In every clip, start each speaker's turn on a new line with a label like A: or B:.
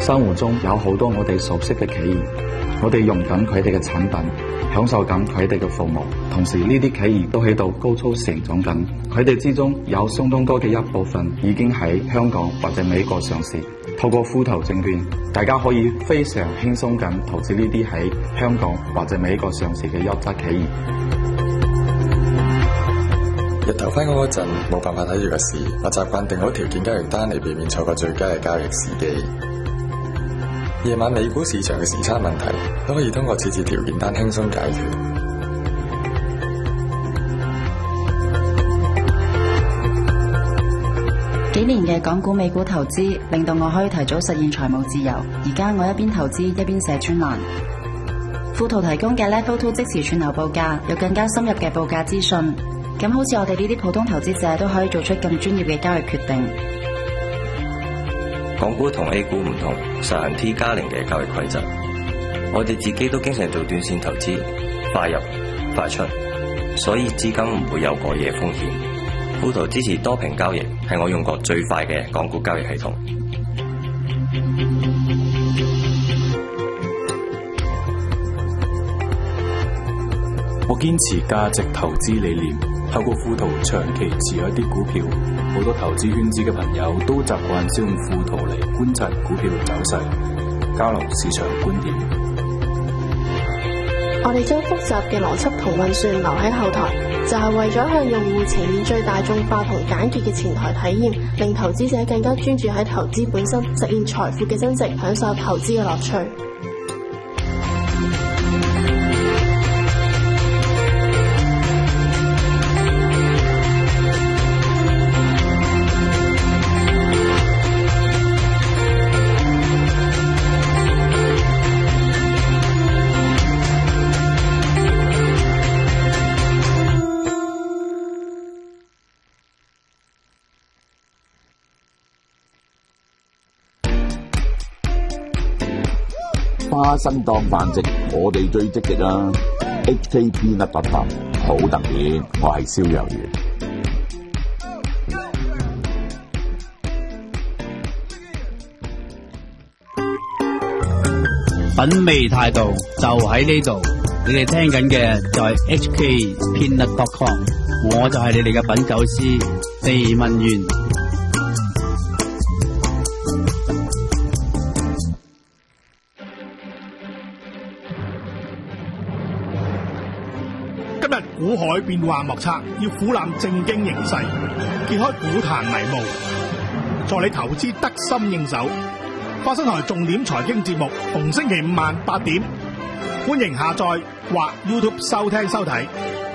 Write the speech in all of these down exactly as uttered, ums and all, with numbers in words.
A: 生活中有好多我哋熟悉嘅企業，我哋用緊佢哋嘅產品，享受緊佢哋嘅服務，同時呢啲企業都喺度高速成長緊，佢哋之中有相當多嘅一部分已經喺香港或者美國上市。透過富途證券，大家可以非常輕鬆咁投資呢啲喺香港或者美國上市嘅優質企業。
B: 日頭返工嗰陣冇辦法睇住個市，我習慣定好條件交易單嚟避免錯過最佳嘅交易時機。夜晚美股市場嘅時差問題都可以通過設置條件單輕鬆解決。
C: 幾年嘅港股美股投資令到我可以提早實現財務自由。而家我一邊投資一邊寫專欄。富途提供嘅 Level Two 即時串流報價，有更加深入嘅報價資訊。咁好似我哋呢啲普通投資者都可以做出更專業嘅交易決定。
D: 港股同 A 股唔同，實行 T 加零嘅交易規則。我哋自己都經常做短線投資，快入快出，所以資金唔會有過夜風險。富途支持多屏交易，係我用過最快嘅港股交易系統。
E: 我堅持價值投資理念，透過富途長期持有一啲股票。好多投資圈子嘅朋友都習慣使用富途嚟觀察股票走勢，交流市場觀點。
F: 我哋將複雜嘅邏輯同運算留喺後台，就係為咗向用戶呈現最大眾化同簡潔嘅前台體驗，令投資者更加專注喺投資本身，實現財富嘅增值，享受投資嘅樂趣。
G: 花生當飯食，我哋最積極啦。H K P 甩白飯，好特別，我係燒魷魚。
H: 品味態度就喺呢度，你哋聽緊嘅就係 H K Peanut dot com， 我就係你哋嘅品酒師地文源。
I: 今日股海變幻莫測，要俯覽正經形勢，揭開股壇迷霧，助你投資得心應手。花生台重點財經節目，逢星期五晚八點，歡迎下載或 YouTube 收聽收睇。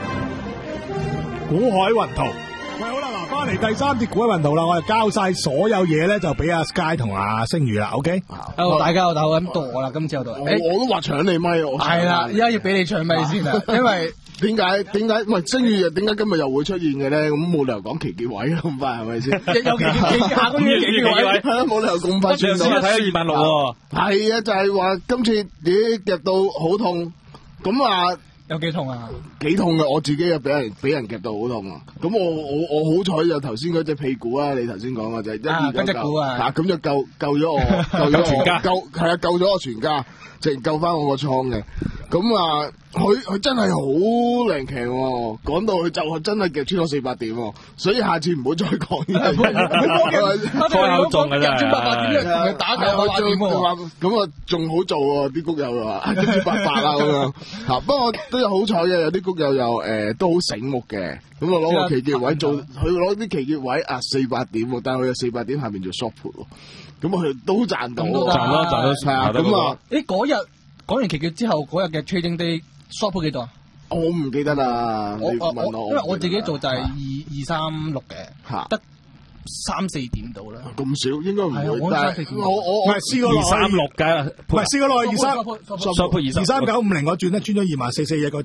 I: 股海雲圖，喂，好啦，嗱，翻嚟第三節股海雲圖啦，我哋交晒所有嘢咧，就俾阿 Sky 同阿星宇啦 ，OK？
J: 哦，大家我鬥咁度我啦，今次我度，
I: 我我都話搶你咪，我
J: 係啦，而家要俾你搶咪先啊，因為。
I: 點解點解唔係星宇又點解今日又會出現嘅咧？咁冇理由講期結位咁快係咪先？
J: 有期結下個月期結位
I: 係啦，冇理由咁快轉到。
J: 睇咗二萬六喎。
I: 係啊，就係話今次咦夾到好痛，咁啊
J: 有幾痛啊？
I: 幾痛嘅，我自己又俾人俾人夾到好痛啊！咁我我我好彩就頭先嗰隻屁股啊，你頭先講嘅就一二九九啊，咁就救救咗我，救咗我全家，救係啊救咗我全家，直情救翻我個倉嘅。咁啊，佢佢真係好靈強喎，講到佢就係真係夾穿咗四百點喎，所以下次唔好再講呢啲。
J: 開口中嘅真係，打佢八百點喎，
I: 咁啊仲好做喎，啲谷友話一千八百啦咁樣。嚇，不過都有好彩嘅，有啲谷友又誒都好醒目嘅，咁啊攞個期結位做，佢攞啲期結位啊四百點喎，但係佢有四百點下面做 short put 喎，咁佢都賺到，
J: 賺咯賺咯，
I: 係啊，咁啊，
J: 誒嗰日。講完期結之後，嗰日嘅 trading day short put 幾多啊？
I: 我唔記得啦。
J: 我
I: 你問我，
J: 我因為我自己做就係二二三六嘅，得三四點到啦。
I: 咁少應該唔會。但係我我
J: 我
I: 係試過
J: 二三六嘅，
I: 唔係試過落去二三
J: ，short put
I: 二三九五零嗰轉咧，轉咗二萬四四一嗰轉咧。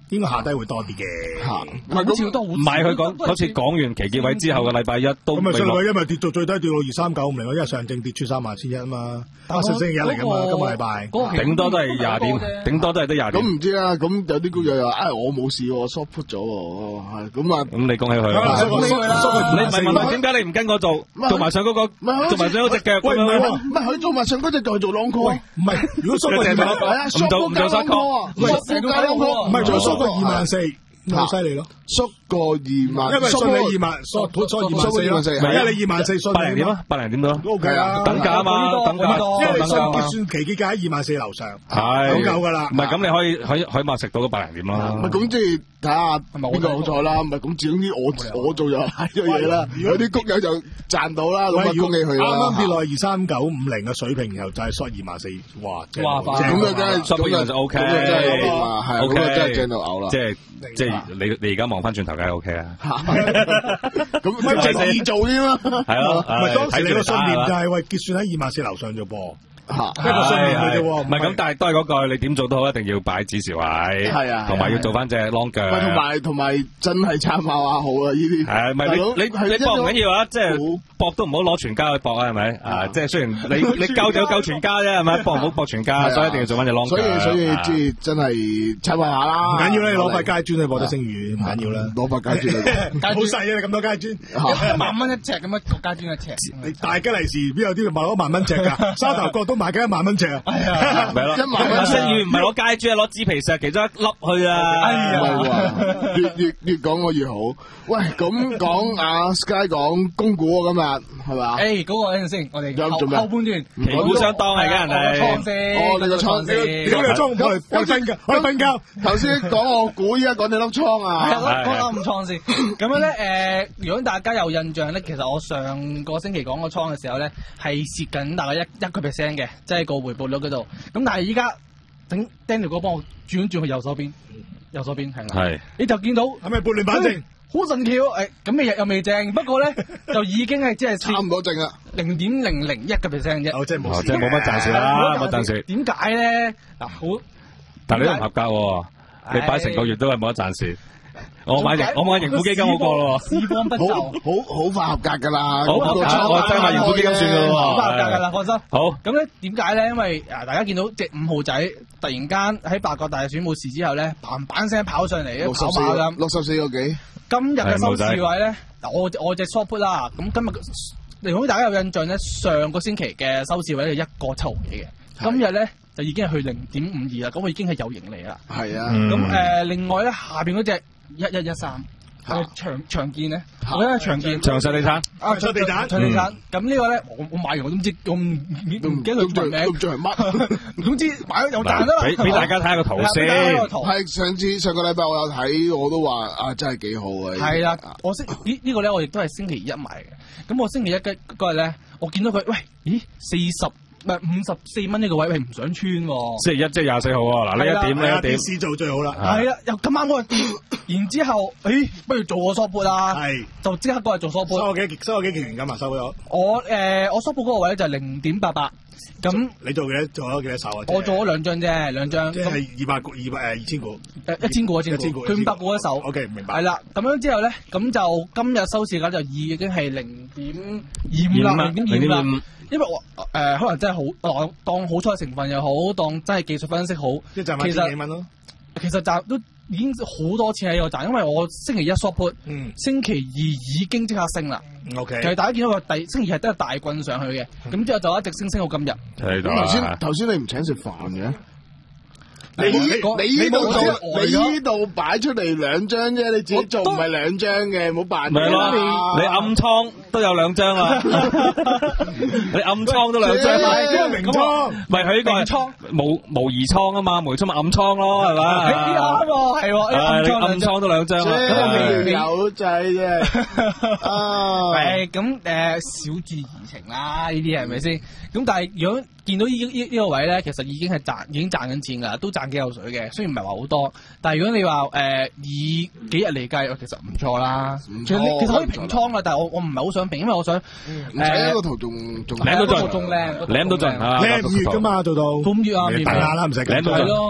K: 應該下低會多啲嘅。
I: 嚇，
J: 唔係好似都好。
L: 唔係佢講嗰次講完期結位之後嘅禮拜一都
K: 咁咪上個因為跌到最低跌到二三九五零，因為上證跌穿三萬千一啊嘛。但係上星期一嚟㗎嘛，今個禮拜。
L: 頂多都係廿點，頂多都係得廿點。
I: 咁唔知啦，咁有啲股友又話：，唉，我冇事喎 ，short put 咗喎，係咁啊。
L: 咁你恭喜佢。你唔係問點解你唔跟我做，做埋上嗰個，做埋上嗰隻腳。
I: 喂，唔係唔係佢做埋上嗰隻腳做 long call。
K: 唔係，如果 short 個
L: 唔做唔做 short call，
K: 唔係做 short 個二萬四。好犀利咯，縮過二萬，因為信你二萬，縮縮二萬四，因為你二萬四，
L: 百零點啊，百零點咯
K: ，O K 啊，
L: 等價啊嘛，等價，
K: 因為你信結算期結價喺二萬四樓上，
L: 係
K: 好夠噶啦，
L: 唔係咁你可以可以可以咪食到個百零點啦，
I: 唔係咁即係睇下邊個好彩啦，唔係咁總之我我做又係咗嘢啦，有啲谷友就賺到啦，咁啊恭喜佢啦，
K: 啱啱跌落二三九五零嘅水平，然後就係縮二萬四，哇，
I: 哇，咁啊真係
L: 咁啊就 O K，
I: 係啊，咁啊真係正到嘔啦，
L: 即係即係你你而家望翻轉頭梗係 O K 啦，
I: 咁咪正易做啲咯，
L: 係咯，
K: 唔係當時你個信念就係喂結算喺二萬四樓上啫噃。
I: 吓，
K: 一個信念嘅啫喎，
L: 唔係咁，但係都係嗰句，你點做都好，一定要擺指示位，
I: 係啊，
L: 同埋要做翻隻 long 腳，
I: 同埋同埋真係參考下好啊！呢啲
L: 係唔係你你你搏唔緊要啊？即係搏都唔好攞全家去搏啊，係咪啊？即係雖然你你夠就夠全家啫，係咪？搏唔好搏全家，所以一定要做翻隻 long 腳。
I: 所以所以即係真係參考下啦。
K: 唔緊要啦，你攞塊階磚去搏得星魚，唔緊要啦。
I: 攞塊階磚，
K: 好細啊！你咁多階磚，
J: 一萬蚊一尺咁樣，個階磚一尺。
K: 你大吉利是邊有啲賣攞萬蚊尺㗎？沙頭角都賣緊一萬蚊尺。
L: 係啊，咪咯，一萬蚊星魚唔係攞街磚，攞紙皮石其中一粒去啊！
I: 係啊，越越越講我越好。喂，咁講阿 Sky 講公股啊，今日係嘛？
J: 誒，嗰個等陣先，我哋後後半段
L: 旗鼓相當係嘅人哋。
J: 倉先，
I: 哦，你個倉，
K: 你個倉我嚟我瞓覺，我瞓覺。
I: 頭先講我估，依家講你粒倉啊。
J: 係講粒倉先。咁樣咧，誒，如果大家有印象咧，其實我上個星期講個倉嘅時候咧，係蝕緊大概一一個 percent 嘅，即係個回報率嗰度。咁但係依家等 Daniel 哥幫我轉轉去右手邊，右手邊係啦。係。你就見到
K: 係咪撥亂反正？
J: 好神奇喎！誒，咁你又又未正，不過咧就已經係即係
I: 差唔多正啦，
J: 零點零零一個 percent 啫。
K: 哦，即係冇，
L: 即係冇乜賺蝕啦，冇賺蝕。
J: 點解咧？嗱，好，
L: 但係你都唔合格喎，你擺成個月都係冇得賺蝕。我買盈我買盈富基金好過咯，
J: 時光不就，
I: 好好快合格噶啦。
L: 好，我真係買盈富基金算噶咯，
J: 好快合格噶啦，放心。
L: 好，
J: 咁咧點解咧？因為啊，大家見到隻五號仔突然間喺八角大選冇事之後咧，嘭嘭聲跑上嚟，跑馬咁，
I: 六十四個幾。
J: 今日嘅收市位咧，我我隻 short put 啦，咁今日如果大家有印象咧，上個星期嘅收市位係一個七毫幾嘅，今日咧就已經係去零點五二啦，咁我已經係有盈利啦。
I: 係啊，
J: 咁誒，另外咧下邊嗰隻一一一三。係長長建咧，我覺得長建
L: 長實地產
J: 啊，長地產，長地產。咁呢個咧，我我買完我都唔知，我唔唔記得佢全名，都唔知係乜。總之買咗有賺啦。
L: 俾俾大家睇下個圖先。
I: 係上次上個禮拜我有睇，我都話啊，真係幾好啊。
J: 係啦，我星呢呢個咧，我亦都係星期一買嘅。咁我星期一嘅嗰日咧，我見到佢，喂，咦，四十。唔係五十四蚊呢個位係唔想穿喎。星期一即係廿四號喎，嗱呢一點呢一點。試做最好啦。係啊，又咁啱嗰日跌，然之後，誒，不如做個 short put 啦。係。就即刻過嚟做 short put。收咗幾收咗幾期金啊？收咗。我誒我 short put 嗰個位咧就係零點八八。咁
K: 你做幾多？做咗幾多手啊？
J: 我做咗兩張啫，兩張。即
K: 係二百股、二百誒二千股。
J: 誒一千股一千股。佢五百股一手。
K: O K 明白。
J: 係啦，咁樣之後咧，咁就今日收市價就已經係零點二五啦，零點二五啦。因為我誒、呃、可能真係好當當好彩成分又好，當真係技術分析好，
K: 即係賺翻千幾蚊咯。
J: 其實賺都已經好多錢喺度賺，因為我星期一 short put，嗯，星期二已經即刻升啦。O K，其實大家見到個第星期日都係大棍上去嘅，咁、嗯、之後就一直升升到今日。係
I: 咁頭先頭先你唔請食飯嘅？你你呢度做，你呢度擺出嚟兩張啫，你自己做唔係兩張嘅，冇辦法。
L: 咪咯，你暗倉都有兩張啊，你暗倉都兩張啊，
K: 明倉，
L: 咪佢呢個係倉模模擬倉啊嘛，模擬倉咪暗倉咯，係嘛？
J: 啱喎，係喎，
L: 你暗倉都兩張啊，
I: 有仔啫，啊，
J: 係咁誒，小注怡情啦，呢啲係咪先？咁但係如果見到呢呢呢個位咧，其實已經係賺，已經賺緊錢㗎啦，都賺幾有水嘅。雖然唔係話好多，但係如果你話誒、呃、以幾日嚟計，其實唔錯啦。其實其實可以平倉啦，但係我我唔係好想平，因為我想誒。
I: 唔使個圖仲仲
L: 靚到盡，
J: 仲靚，
L: 靚到盡啊！
K: 靚五月㗎嘛，做到。
J: 五月啊，
K: 大下啦，唔使緊。
J: 係咯。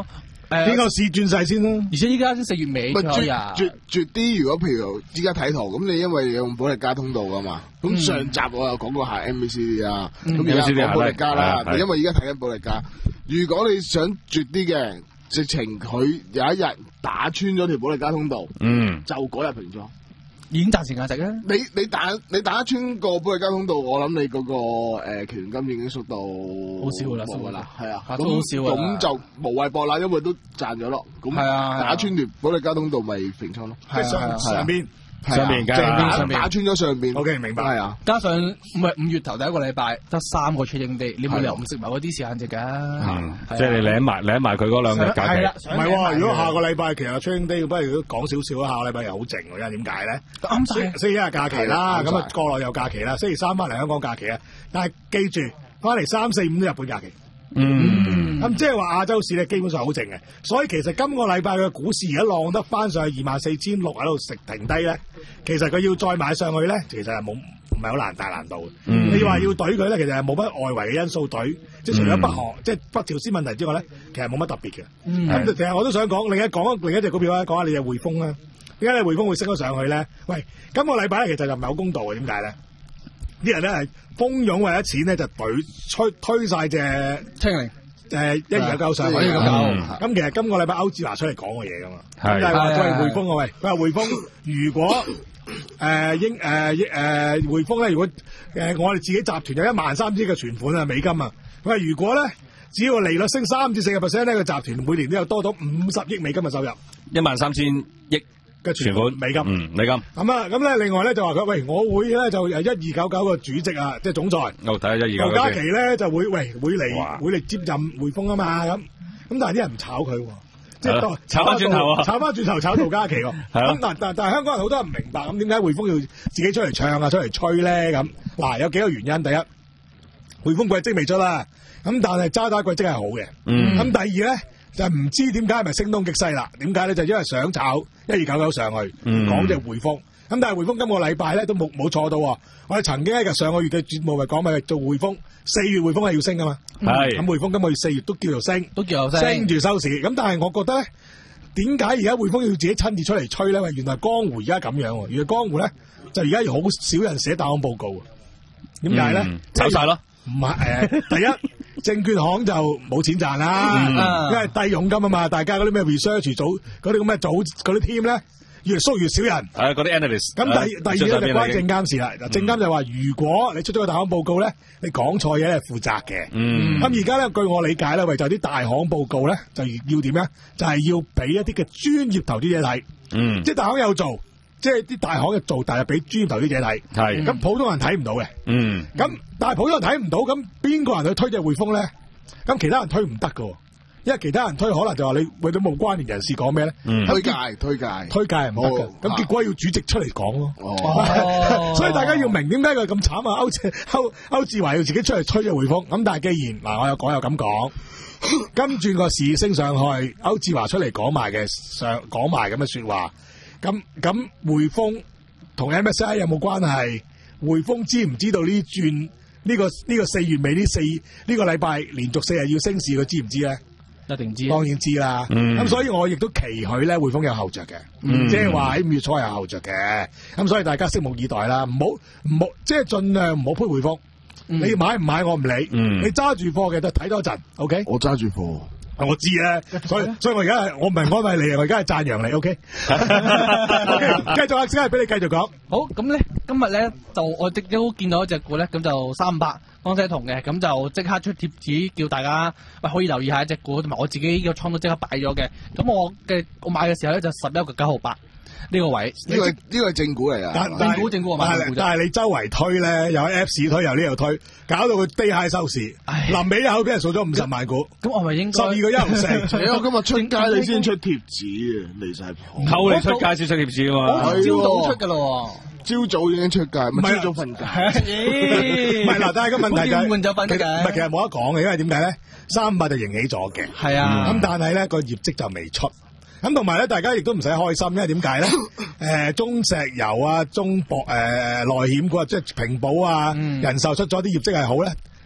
K: 誒，邊個試轉晒先啦？
J: 而且依家先四月尾咗呀。
I: 絕絕啲，如果譬如依家睇圖，咁你因為用保力加通道噶嘛，咁、嗯、上集我又講過下 M V C D 啊，咁而家講保力加啦，因為而家睇緊保力加。如果你想絕啲嘅，直情佢有一日打穿咗條保力加通道，嗯，就嗰日平倉。
J: 已經賺錢價值啦！
I: 你你打你打穿個保力加通道，我諗你嗰、那個誒期權金已經縮到
J: 好少啦，
I: 冇噶啦，係啊，
J: 都好少啊。
I: 咁就無謂博啦，因為都賺咗咯。咁係啊，打穿條保力加通道咪平倉咯。
K: 係上上邊
L: 上邊
I: 正上邊打穿咗上邊。
K: O K 明白。係
I: 啊，
J: 加上唔係五月頭第一個禮拜得三個 trading day，你冇理由唔食埋嗰啲時間值㗎。
L: 即係你領埋領埋佢嗰兩日假期。
K: 唔係喎，如果下個禮拜其實 trading day，不如都講少少啦。下個禮拜又好靜喎，因為點解咧？啱晒，星期一係假期啦，咁啊國內有假期啦，星期三翻嚟香港假期啊。但係記住，翻嚟三四五都日本假期。嗯，咁即係話亞洲市咧基本上好靜嘅，所以其實今個禮拜嘅股市而家浪得翻上去二萬四千六喺度食停低咧，其實佢要再買上去咧，其實係冇唔係好難大難度嘅。嗯、你話要懟佢咧，其實係冇乜外圍嘅因素懟，即係除咗北韓、嗯、即係北朝鮮問題之外咧，其實冇乜特別嘅。咁其實我都想講另一講另一隻股票咧，講下你隻匯豐啦。點解你匯豐會升咗上去咧？喂，今個禮拜咧其實就唔係好公道嘅，點解咧？啲人咧係蜂擁為咗錢咧，就懟推推晒隻
J: 清零
K: 誒一二九九上去咁搞。咁其實今個禮拜歐志華出嚟講嘅嘢噶嘛，咁就係話佢係匯豐啊喂，佢話匯豐如果誒英誒誒匯豐咧，如果誒我哋自己集團有一萬三千嘅存款啊美金啊，佢話如果咧只要利率升三至四個 percent 咧，個集團每年都有多到五十億美金嘅收入，
L: 一萬三千億。嘅存款
K: 美金，
L: 嗯，美金。
K: 咁啊，咁咧，另外咧就話佢，喂，我會咧就誒一二九九個主席啊，即係總裁。
L: 我睇下一二九九。劉
K: 嘉琪咧就會，喂，會嚟會嚟接任匯豐啊嘛，咁咁但係啲人唔炒佢，即係
L: 炒翻轉頭啊，
K: 炒翻轉頭炒劉嘉琪喎。咁但但但係香港人好多人唔明白，咁點解匯豐要自己出嚟唱啊，出嚟吹咧？咁嗱，有幾個原因。第一，匯豐季績未出啦，咁但係渣打季績係好嘅。嗯。咁第二咧。就唔知點解係咪聲東擊西啦？點解咧？就因為想炒一二九九上去，講隻匯豐。咁但係匯豐今個禮拜咧都冇冇錯到。我哋曾經喺上個月嘅節目咪講咪做匯豐，四月匯豐係要升噶嘛。係。咁匯豐今個月四月都叫做升，都叫做升，升住收市。咁但係我覺得咧，點解而家匯豐要自己親自出嚟吹咧？喂，原來江湖而家咁樣。原來江湖咧就而家好少人寫大行報告。點解咧？
L: 炒晒咯。
K: 唔係誒，第一。證券行就冇錢賺啦，嗯、因為低佣金啊嘛，大家嗰啲咩 research 組嗰啲咁嘅組嗰啲 team 咧，越縮越少人。係嗰啲 analyst。咁第、啊、第二咧就關證監事啦。嗱、嗯，證監就話如果你出咗個大行報告咧，你講錯嘢係負責嘅。嗯。咁而家咧，據我理解咧，為就啲大行報告咧，就要點咧？就係、是、要俾一啲嘅專業投資者睇。嗯。即係大行有做。即係啲大行嘅做，但係俾專業投資者睇，係咁普通人睇唔到嘅。嗯，咁但係普通人睇唔到，咁邊個人去推隻匯豐咧？咁其他人推唔得噶，因為其他人推可能就話你為咗冇關聯人士講咩咧？推介推介推介係唔得嘅，咁結果要主席出嚟講咯。哦，所以大家要明點解佢咁慘啊？歐志歐歐志華要自己出嚟吹隻匯豐，咁但係既然嗱，我有講有咁講，跟住個市升上去，歐志華出嚟講埋嘅上講埋咁嘅說話。咁咁匯豐同 M S I 有冇關係？匯豐知唔知道呢轉呢個呢個四月尾呢四呢個禮拜連續四日要升市，佢知唔知咧？一定知，當然知啦。咁、嗯、所以我亦都期許咧，匯豐有後着嘅，即係話喺五月初有後着嘅。咁所以大家拭目以待啦，唔好唔好即係盡量唔好配匯豐。嗯、你買唔買我唔理，嗯、你揸住貨嘅就睇多陣。O K，我揸住貨。我知啊，所以所以我而家係我唔係安慰你啊，我而家係讚揚你，OK？OK，繼續啊，先係俾你繼續講。好，咁咧今日咧就我亦都見到一隻股咧，咁就三五八江西銅嘅，咁就即刻出貼紙叫大家喂可以留意下一隻股，同埋我自己個倉都即刻擺咗嘅。咁我嘅我買嘅時候咧就十一個九毫八。呢個位，呢個呢個係正股嚟㗎，正股正股啊！但係你周圍推咧，又喺 Apps 推，又呢度推，搞到佢低下收市。臨尾一口俾人掃咗五十萬股，咁我咪應該十二個一毫四。我今日出街你先出貼紙啊，離晒譜。扣你出街先出貼紙啊嘛，朝早出㗎咯，朝早已經出街，唔係朝早瞓覺。唔係嗱，但係個問題就係換咗瞓覺，唔係其實冇得講嘅，因為點解咧？三百就贏起咗嘅，係啊。咁但係咧個業績就未出。咁同埋咧，大家亦都唔使開心，因為點解咧？誒、呃，中石油啊，中博誒內險股啊，即係平保啊，嗯、人壽出咗啲業績係好咧，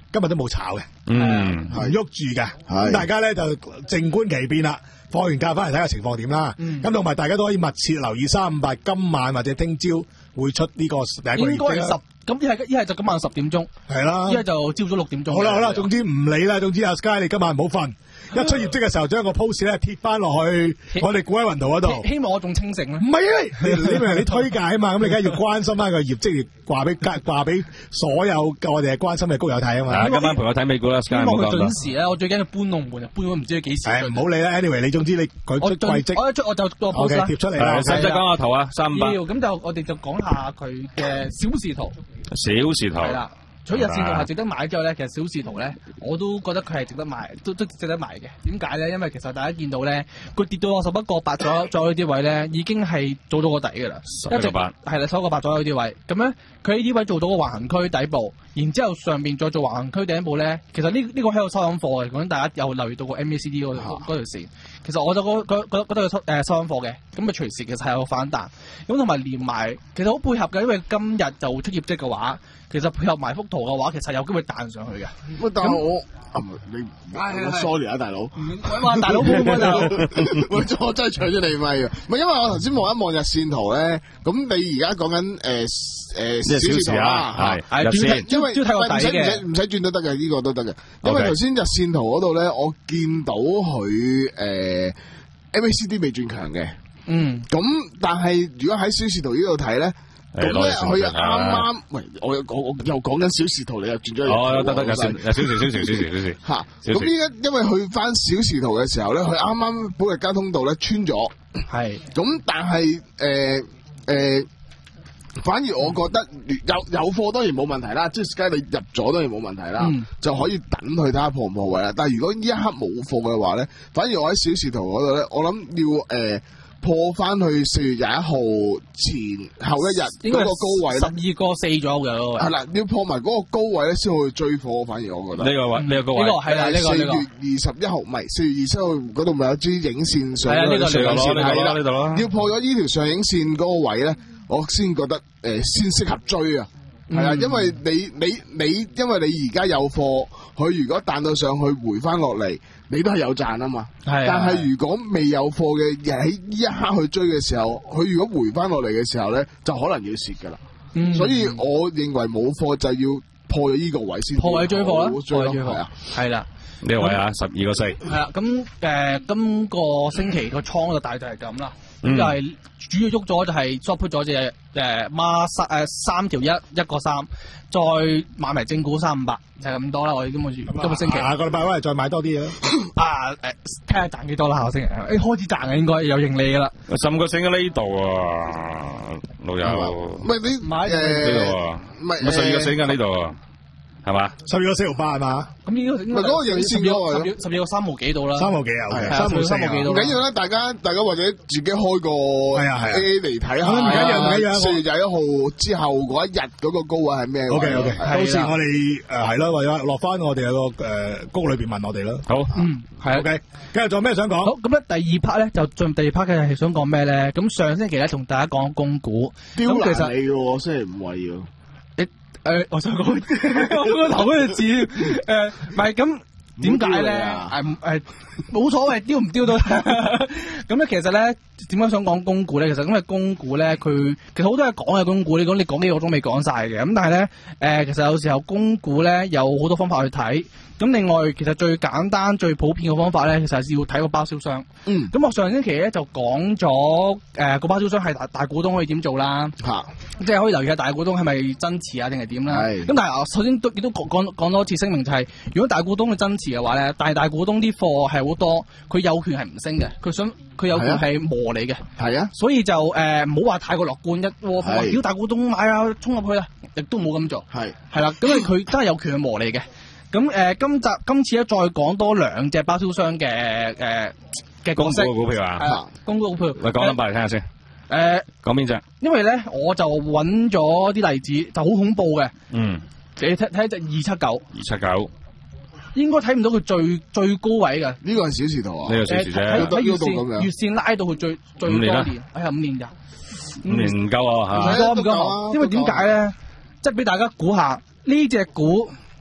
K: 今日都冇炒嘅，
L: 嗯，
K: 唔喐住嘅，咁大家咧就靜觀其變啦。放完假翻嚟睇下情況點啦。咁同埋大家都可以密切留意三五八今晚或者聽朝會出呢個第一個業績啦。
J: 咁一係一係就今晚十點鐘，
K: 係啦，
J: 一係就朝早六點鐘。
K: 好啦好啦，總之唔理啦，總之阿 Sky 你今晚唔好瞓。一出業績嘅時候，將個 post 咧貼翻落去我哋股喺雲圖嗰度。
J: 希望我仲清醒咧。
K: 唔係啊，你呢個係你推介啊嘛，咁你梗係要關心翻個業績，話俾話俾所有我哋係關心嘅高友睇啊嘛。
L: 今晚陪我睇美股啦，希
J: 望佢準時咧。我最緊要搬龍門，搬咗唔知幾時。
K: 唔好理啦 ，anyway， 你總之你佢出季績，
J: 我一出我就個 post 啦，
K: 貼出嚟啦。
L: 使唔使講下圖啊？三五八。
J: 要咁就我哋就講下佢嘅小視圖。
L: 小視圖。係啦。
J: 除咗日線圖係值得買之後咧，其實小視圖咧，我都覺得佢係值得買，都都值得買嘅。點解咧？因為其實大家見到咧，佢跌到十一個八左右呢啲位咧，已經係做到個底㗎啦。
L: 十一個八
J: 係啦，十一個八左右呢啲位。咁咧，佢喺呢位做到個橫行區底部，然之後上邊再做橫行區頂部咧，其實呢呢、呢個喺度收緊貨嘅。講大家有留意到個 M A C D 嗰條嗰條線，其實我就覺覺覺覺得佢收誒收緊貨嘅。咁啊隨時其實係有反彈。咁同埋連埋，其實好配合嘅，因為今日就出業績嘅話。其實配合埋幅圖嘅話，其實有機會彈上去嘅。
I: 喂，但係我啊，你我 sorry 啊，大佬。
J: 哇，大佬冇乜就，
I: 我我真係搶咗你咪啊！唔係因為我頭先望一望日線圖咧，咁你而家講緊誒誒小時圖啦，係係日線，因為唔使唔使唔使轉都得嘅，呢個都得嘅。因為頭先日線圖嗰度咧，我見到佢誒 M A C D 未轉強嘅。嗯。咁但係如果喺小時圖呢度睇咧。咁咧，佢又啱啱，喂，我又講，我又講緊小時圖，你又轉咗去。
L: 哦，得得，有小有小時，小時，小時，小時。
I: 吓，咁依家因為去翻小時圖嘅時候咧，佢啱啱本日交通道咧穿咗。係。咁但係誒誒，反而我覺得有有貨當然冇問題啦，即係梗係你入咗當然冇問題啦，嗯、就可以等佢睇下破唔破位啦。但係如果呢一刻冇貨嘅話咧，反而我喺小時圖嗰度咧，我諗要誒。呃破翻去四月廿一號前後一日嗰個高位咧，十
J: 二個四左右嘅。
I: 係啦，要破埋嗰個高位咧，先去追貨。反而我覺得
L: 呢個位，呢個高位，
J: 呢個係啦，呢個
I: 四月二十一號，唔係四月二十七號嗰度咪有支影線上？
L: 係啊，呢個
I: 上影線
L: 係啦，呢度咯。
I: 要破咗呢條上影線嗰個位咧，我先覺得誒、呃、先適合追啊。係啊，因為你你你，因為你而家有貨，佢如果彈到上去回翻落嚟，你都係有賺啊嘛。係。但係如果未有貨嘅，喺呢一刻去追嘅時候，佢如果回翻落嚟嘅時候咧，就可能要蝕噶啦。嗯。所以我認為冇貨就要破咗呢個位先。
J: 破位追貨啦，破位追貨
I: 啊。
J: 係啦。
L: 呢個位啊，十二個四。
J: 係啦，咁誒、呃，今個星期個倉就大致係咁啦。咁就係主要喐咗就係 short put 咗隻誒孖三誒三條一一個三，再買埋正股三五八，就係咁多啦。我哋今個月今個星期
K: 下個禮拜翻嚟再買多啲
J: 啊！啊誒，睇下賺幾多啦？下個星期誒開始賺啊，應該有盈利噶啦。
L: 十五個星喺呢度啊，老友。
I: 唔係你
J: 買
I: 誒
L: 呢度啊？
I: 唔係
L: 十二個星喺呢度啊？係嘛？
K: 十二個四毫八係嘛？
J: 咁呢個
I: 唔係嗰個影線嗰個，
J: 十二個三毫幾到啦，
K: 三毫幾啊？係
J: 三毫三毫幾到。
I: 唔緊要啦，大家大家或者自己開個
K: 係啊係啊
I: A 嚟睇下。
K: 唔緊要唔緊要。
I: 四月廿一號之後嗰一日嗰個高位係咩
K: ？O K O K，到時我哋誒係咯，或者落翻我哋有個誒谷裏邊問我哋啦。
L: 好，
J: 嗯，係
K: O K。跟住仲有咩想講？
J: 好，咁咧第二 part 咧就進第二 part 嘅係想講咩咧？咁上星期咧同大家講公股，
I: 刁難你嘅喎，星期五位喎。
J: 誒，我想講我個頭嗰隻字，誒，唔係咁點解咧？誒誒，冇所謂，丟唔丟到。咁咧，其實咧，點解想講公股咧？其實因為公股咧，佢其實好多嘢講嘅公股，你講你講幾個鐘未講晒嘅。咁但係咧，誒、呃，其實有時候公股咧有好多方法去睇。咁另外，其實最簡單、最普遍嘅方法咧，其實係要睇個包銷商。嗯。咁我上星期咧就講咗，誒個包銷商係大大股東可以點做啦。嚇、啊。即係可以留意下大股東係咪增持啊，定係點啦？係。咁但係我首先都亦都講講講多次聲明，就係如果大股東去增持嘅話咧，但係大股東啲貨係好多，佢有權係唔升嘅，佢想佢有權係磨你嘅。係啊。所以就誒唔好話太過樂觀，一窩蜂話屌大股東買啊，衝入去啦，亦都冇咁做。係。係啦，咁佢真係有權去磨你嘅。咁誒、呃，今集今次咧再講多兩隻包銷商嘅誒嘅角色，
L: 公股股票啊，
J: 係公股股票。
L: 你講翻嚟聽下先。誒、
J: 呃，
L: 講邊隻？
J: 因為咧，我就揾咗啲例子，就好恐怖嘅。嗯。你睇睇隻二七九。二
L: 七九。應
J: 該睇唔到佢最最高位嘅。
I: 呢個係小時圖啊。
L: 呢個小時啫。
J: 喺喺月線月線拉到佢最最多年。哎呀，五年咋？
L: 五年唔夠啊嚇。
J: 唔夠唔夠，因為點解咧？即係俾大家估下呢隻股。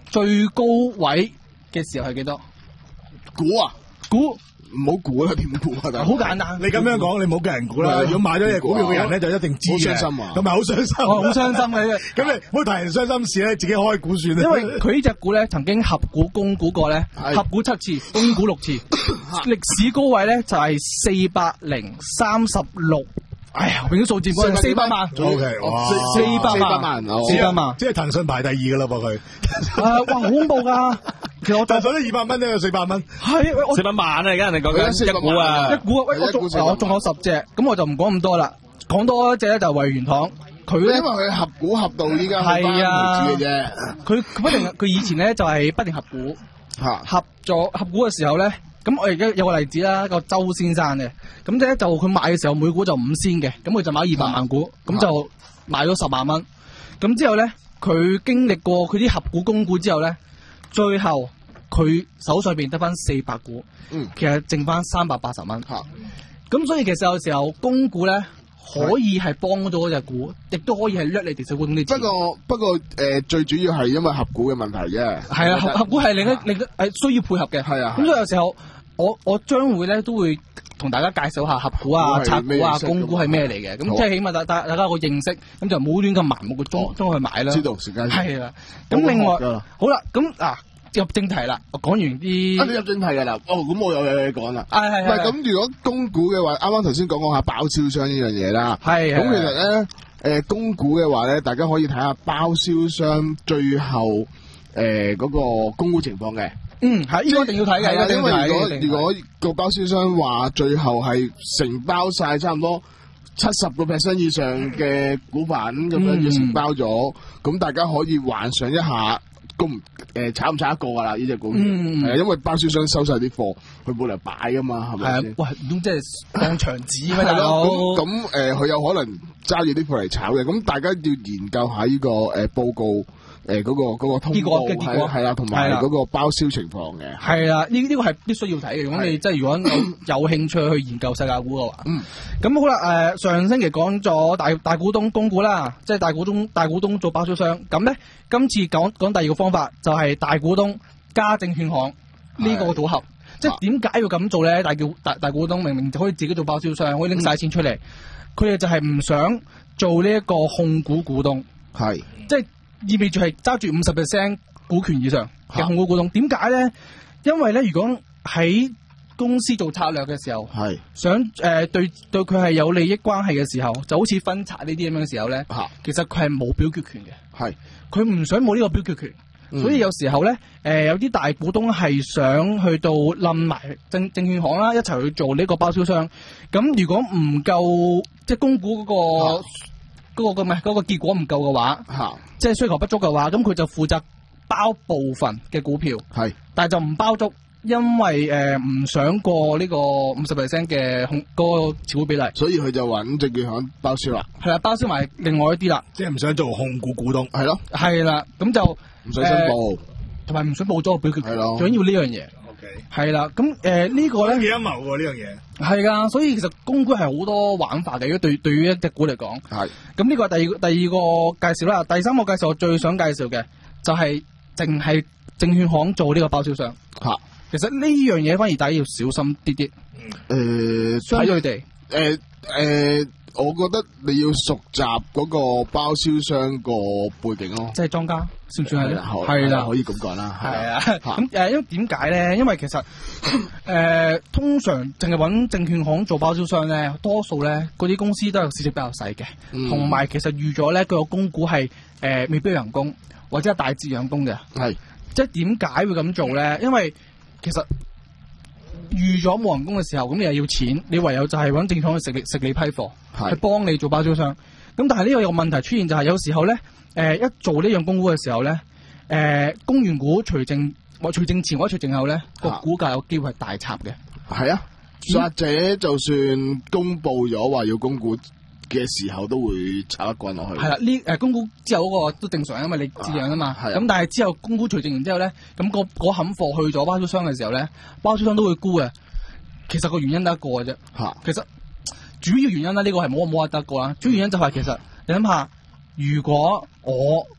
J: 最高位嘅時候係幾多？
I: 估啊，
J: 估
I: 唔好估啦，點估啊？
J: 好簡單，
K: 你咁樣講，你唔好叫人估啦。如果買咗隻股票嘅人咧，就一定知嘅。
I: 好傷心啊，
K: 咁咪好傷心，
J: 好傷心嘅。
K: 咁你唔好提人傷心事咧，自己開估算啦。
J: 因為佢呢隻股咧，曾經合股供股過咧，合股七次，供股六次，歷史高位咧就係四百零三十六。哎呀，永啲數字冇四百萬
K: ，O K， 哇，
J: 四百萬，四百萬，
K: 即係騰訊排第二噶啦噃佢。
J: 啊，哇，好恐怖噶！其實我
K: 騰訊都二百蚊都有四百蚊，
J: 係
L: 四百萬啊！而家人哋講緊一股啊，
J: 一股啊，喂，我仲我仲有十隻，咁我就唔講咁多啦，講多一隻咧就係惠元堂，佢咧
I: 因為佢合股合到依家
J: 係啊
I: 嘅啫，
J: 佢佢不定佢以前咧就係不定合股，合咗合股嘅時候咧。咁我而家有個例子啦，個周先生嘅，咁咧就佢買嘅時候每股就五仙嘅，咁佢就買二百萬股，咁、啊、就買咗十萬蚊。咁之後咧，佢經歷過佢啲合股供股之後咧，最後佢手上邊得翻四百股，嗯，其實剩翻三百八十蚊。嚇，咁所以其實有時候供股咧可以係幫到嗰隻股，亦都可以係掠你哋小股東啲錢。
I: 不過不過誒、呃，最主要係因為合股嘅問題啫。係
J: 啊，合合股係另一另一誒需要配合嘅。係啊，咁所以有時候。我我將會咧都會同大家介紹下合股啊、拆股啊、供股係咩嚟嘅，咁即係起碼大大大家有個認識，咁就唔好亂咁盲目嘅裝裝去買啦。知道時間係啦。咁另外好啦，咁嗱入正題啦，我講完啲。啊，你入正題㗎啦。哦，咁我有嘢講啦。係係係。唔係咁，如果供股嘅話，啱啱頭先講講下包銷商呢樣嘢啦。係。咁其實咧，誒供股嘅話咧，大家可以睇下包銷商最後誒嗰個供股情況嘅。嗯，係，呢個一定要睇嘅，因為如果如果個包銷商話最後係承包晒差唔多七十個 percent 以上嘅股份咁樣要承包咗，咁、嗯、大家可以幻想一下，供誒炒唔炒得過噶啦呢隻股票，係、嗯、因為包銷商收晒啲貨，佢冇嚟擺噶嘛，係咪先？喂，咁即係當場紙咩？係咯，咁咁誒，佢、呃、有可能揸住啲貨嚟炒嘅，咁大家要研究下呢、這個誒、呃、報告。誒、呃，嗰、那個嗰、那個通報係係啦，同埋嗰個包銷情況嘅係啦，呢呢、這個係必須要睇嘅。如果你即係如果有有興趣去研究世界股嘅話，嗯，咁好啦。誒、呃，上星期講咗大大股東供股啦，即係大股東大股東做包銷商。咁咧，今次講講第二個方法就係大股東加證券行呢個組合。即係點解要咁做咧？大叫大大股東明明就可以自己做包銷商，可以拎晒錢出嚟，佢、嗯、哋就係唔想做呢一個控股股東，係即係。意味住係揸住五十 percent 股權以上嘅控股股東，點解咧？因為咧，如果喺公司做策略嘅時候，係想誒、呃、對對佢係有利益關係嘅時候，就好似分拆呢啲咁樣嘅時候咧，其實佢係冇表決權嘅，係佢唔想冇呢個表決權、嗯，所以有時候咧，誒、呃、有啲大股東係想去到冧埋證證券行啦，一齊去做呢個包銷商。咁如果唔夠即係供股嗰、嗰個。嗰、那個咁嘅嗰個結果唔夠嘅話，即係需求不足嘅話，咁佢就負責包部分嘅股票，係，但係就唔包足，因為誒唔、呃、想過呢個五十 percent 嘅控嗰個持股比例，所以佢就揾證券行包銷啦。係啦，包銷埋另外一啲啦，即係唔想做控股股東，係咯，係啦，咁就唔想申報，同埋唔想報咗個表決權，係咯，最緊要呢樣嘢。係啦，咁誒呢個咧幾陰謀喎呢樣嘢，係噶，所以其實供股係好多玩法嘅。如果對對於一隻股嚟講，係咁呢個係第二第二個介紹啦。第三個介紹我最想介紹嘅就係淨係證券行做呢個包銷商吓。其實呢樣嘢反而大家要小心啲啲。誒、呃，相對地，誒、呃、誒、呃，我覺得你要熟習嗰個包銷商個背景咯，即係莊家。算唔算係咧？係啦，可以咁講啦。係啊，咁誒，因為點解咧？因為其實誒、呃，通常淨係揾證券行做包銷商咧，多數咧嗰啲公司都有市值比較細嘅，同、嗯、埋其實預咗咧佢個供股係誒、呃、未必有人工或者係大致養工嘅。係，即係點解會咁做咧？因為其實預咗冇人工嘅時候，咁你又要錢，你唯有就係揾證券行去食你食你批貨，去幫你做包銷商。咁但係呢個有問題出現就係有時候咧。誒、呃，一做呢樣供股嘅時候咧，誒、呃，供完股除淨或除淨前或者除淨後咧，個股價有機會係大插嘅。係啊，或者就算公布咗話要供股嘅時候，都會插一棍落去。係啦、啊，呢誒供股之後嗰個都正常，因為你自養啊嘛。係咁、啊、但係之後供股除淨完之後咧，咁、那個嗰冚貨去咗包銷商嘅時候咧，包銷商都會沽嘅。其實個原因得一個嘅啫。吓，其實主要原因咧，呢、這個係冇冇話得一個啦。主要原因就係其實你諗下。如果我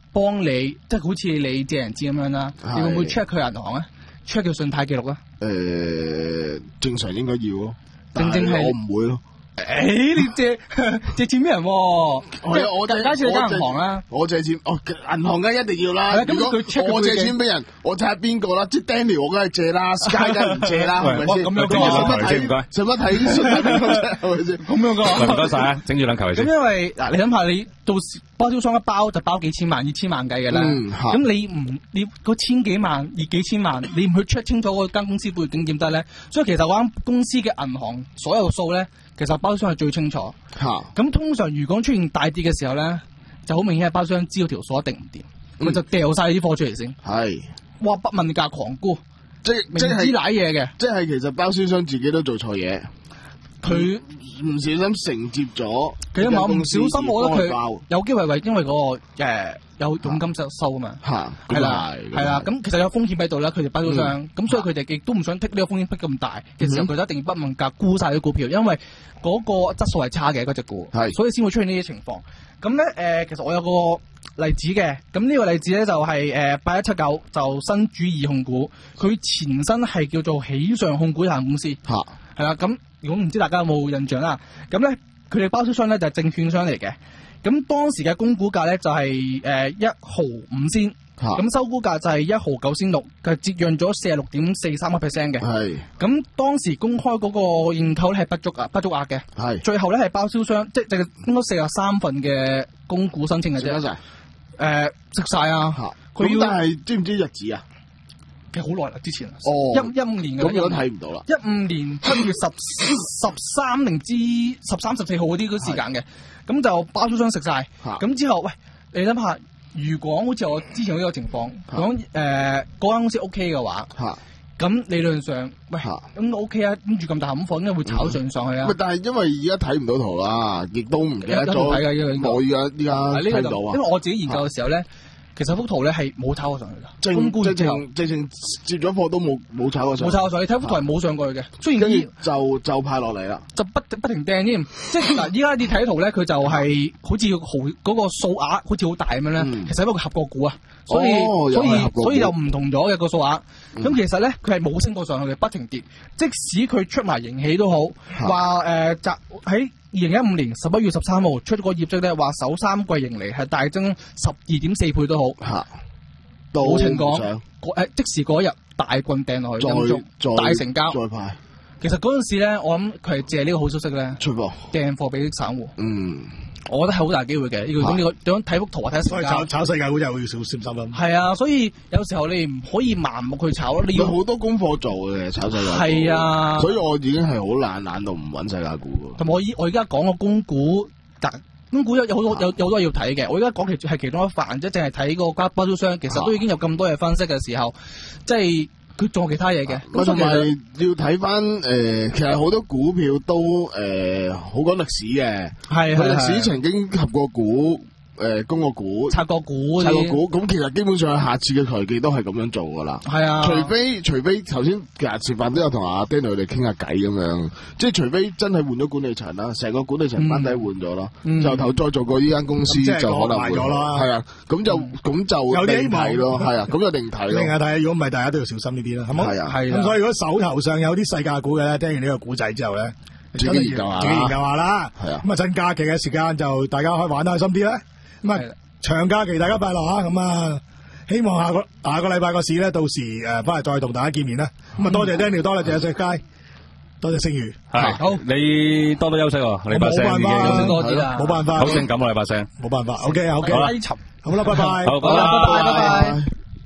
J: 幫你，即係好似你借人錢咁樣啦，你會唔會 check 佢銀行啊 ？check 佢信貸記錄啊？
I: 誒、呃，正常應該要咯，
J: 正正係
I: 我唔會咯。
J: 誒、欸，你借借錢俾人、啊？
I: 我我
J: 大家借間銀行啦，
I: 我借錢，哦，銀行梗係一定要啦。
J: 如果
I: 我借錢俾人，我睇下邊個啦，即係 Daniel 我梗係借啦 ，Sky 梗係唔借啦，係咪先？
L: 咁樣講，使乜睇？唔該，
I: 使乜睇信貸記錄啫？係咪先？
J: 咁樣講，
L: 唔該晒啊，整住兩球先。
J: 咁因為嗱，你諗下，你到時包銷商一包就包幾千萬、二千萬計嘅啦。咁、嗯、你唔你嗰千幾萬、二幾千萬，你唔去 check 清楚嗰間公司背景點得咧？所以其實嗰間公司嘅銀行所有數咧。其實包商係最清楚，咁通常如果出現大跌嘅時候咧，就好明顯係包商知道條數一定唔掂，佢、嗯、就掉晒啲貨出嚟先。係，哇！不問價狂沽，
I: 即
J: 明知瀨嘢嘅，
I: 即係其實包銷商自己都做錯嘢，佢唔小心承接咗。其實唔小心，我覺得佢有機會係因為嗰、嗰個誒。呃有佣金收收啊嘛，係啦，係啦，咁其實有風險喺度啦，佢哋包銷商，咁、嗯、所以佢哋亦都唔想剔呢個風險剔咁大嘅時候，佢、嗯、就一定要不問價沽晒啲股票，因為嗰個質素係差嘅嗰隻股，所以先會出現呢啲情況。咁咧誒，其實我有個例子嘅，咁呢個例子咧就係誒八一七九就新主義控股，佢前身係叫做喜上控股有限公司，係啦，咁如果唔知大家有冇印象啦，咁咧佢哋包銷商咧就係證券商嚟嘅。咁當時嘅供股價咧就係誒一毫五仙，咁收股價就係一毫九仙六，佢折讓咗四十六點四三個 percent 嘅。係，咁當時公開嗰個認購咧係不足啊，不足額嘅。係，最後咧係包銷商，即係應該四十三份嘅供股申請嘅啫。食得晒？誒，食晒啊！佢要，但係知唔知日子啊？其實好耐啦，之前。哦。一一五年嘅。咁我都睇唔到啦。一五年七月十十三定之十三十四號嗰啲嗰時間嘅。咁就包銷商食晒，咁之後，喂，你諗下，如果好似我之前呢個情況，講誒嗰間公司 O K 嘅話，咁理論上，喂，咁 O K 啊，跟住咁大冚貨，應該會炒上上去啊。但係因為而家睇唔到圖啦，亦都唔記得咗。睇㗎，因為我而家依家睇到啊。因為我自己研究嘅時候咧。其實幅圖咧係冇炒過上去噶，供股之後直情接咗貨都冇冇炒過上去，冇炒過上去。你睇幅圖係冇上過去嘅，雖然跟住就就派落嚟啦，就不不停掟添。即係嗱，依家你睇圖咧，佢就係好似豪嗰個數額好似好大咁樣咧、嗯。其實係一個合國股啊，所以、哦、所以所以又唔同咗嘅個數額。咁、嗯、其實咧，佢係冇升過上去嘅，不停跌。即使佢出埋盈喜都好，話誒集喺。二零一五年十一月十三號出咗個業績咧，話首三季盈利係大增十二點四倍都好，吓，冇情講，誒，即時嗰日大棍掟落去，再大成交，再派。其實嗰陣時咧，我諗佢係借呢個好消息咧，出貨掟貨俾啲散戶。嗯，我覺得係好大機會嘅。呢、這個呢個點樣睇幅圖啊？睇成交。炒炒世界股又要小心心啦。係啊，所以有時候你唔可以盲目去炒咯。你要好多功課做嘅炒世界股。係啊，所以我已經係好懶，懶到唔揾世界股。同埋我依我而家講個供股，但供股有有好多有有好多要睇嘅。我而家講其係其中一範，即係淨係睇個包銷商，其實都已經有咁多嘢分析嘅時候，即係。佢做其他嘢嘅，咁同埋要睇翻誒，其實好多股票都誒好講歷史嘅，係係歷史曾經合過股。誒，供個股，拆個股，拆個股，咁其實基本上下次嘅財技都係咁樣做噶啦。係啊，除非除非頭先其實食飯都有同阿 Daniel 佢哋傾下偈咁樣，即係除非真係換咗管理層啦，成個管理層班底換咗啦，就頭再做過呢間公司就可能換咗啦。係啊，咁就咁就有啲希望咯。係啊，咁就定睇咯。定係睇，如果唔係，大家都要小心呢啲啦，係咪？係啊，係。咁所以如果手頭上有啲世界股嘅咧，聽完呢個古仔之後咧，自己研究下，自己研究下啦。係啊，咁啊趁假期嘅時間就大家可以玩得開心啲啦。咁啊，長假期大家快樂啊！咁啊，希望下個下個禮拜個市咧，到時誒翻嚟再同大家見面啦。咁啊，多謝 Daniel，多謝謝石佳，多謝星宇。係好，你多多休息喎，你把聲已經休息多啲啦，冇辦法，好性感啊，你把聲，冇辦法。OK，OK，好啦，好啦，拜拜，好，拜拜，拜拜。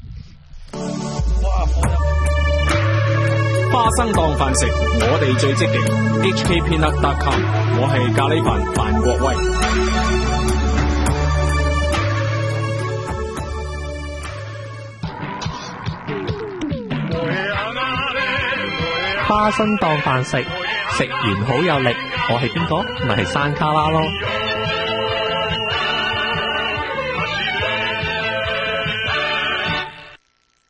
I: 花生當飯食，我哋最積極。H K Peanut dot com， 我係咖喱飯范國威。
M: 花生當飯食，食完好有力。我係邊個？咪係山卡拉咯。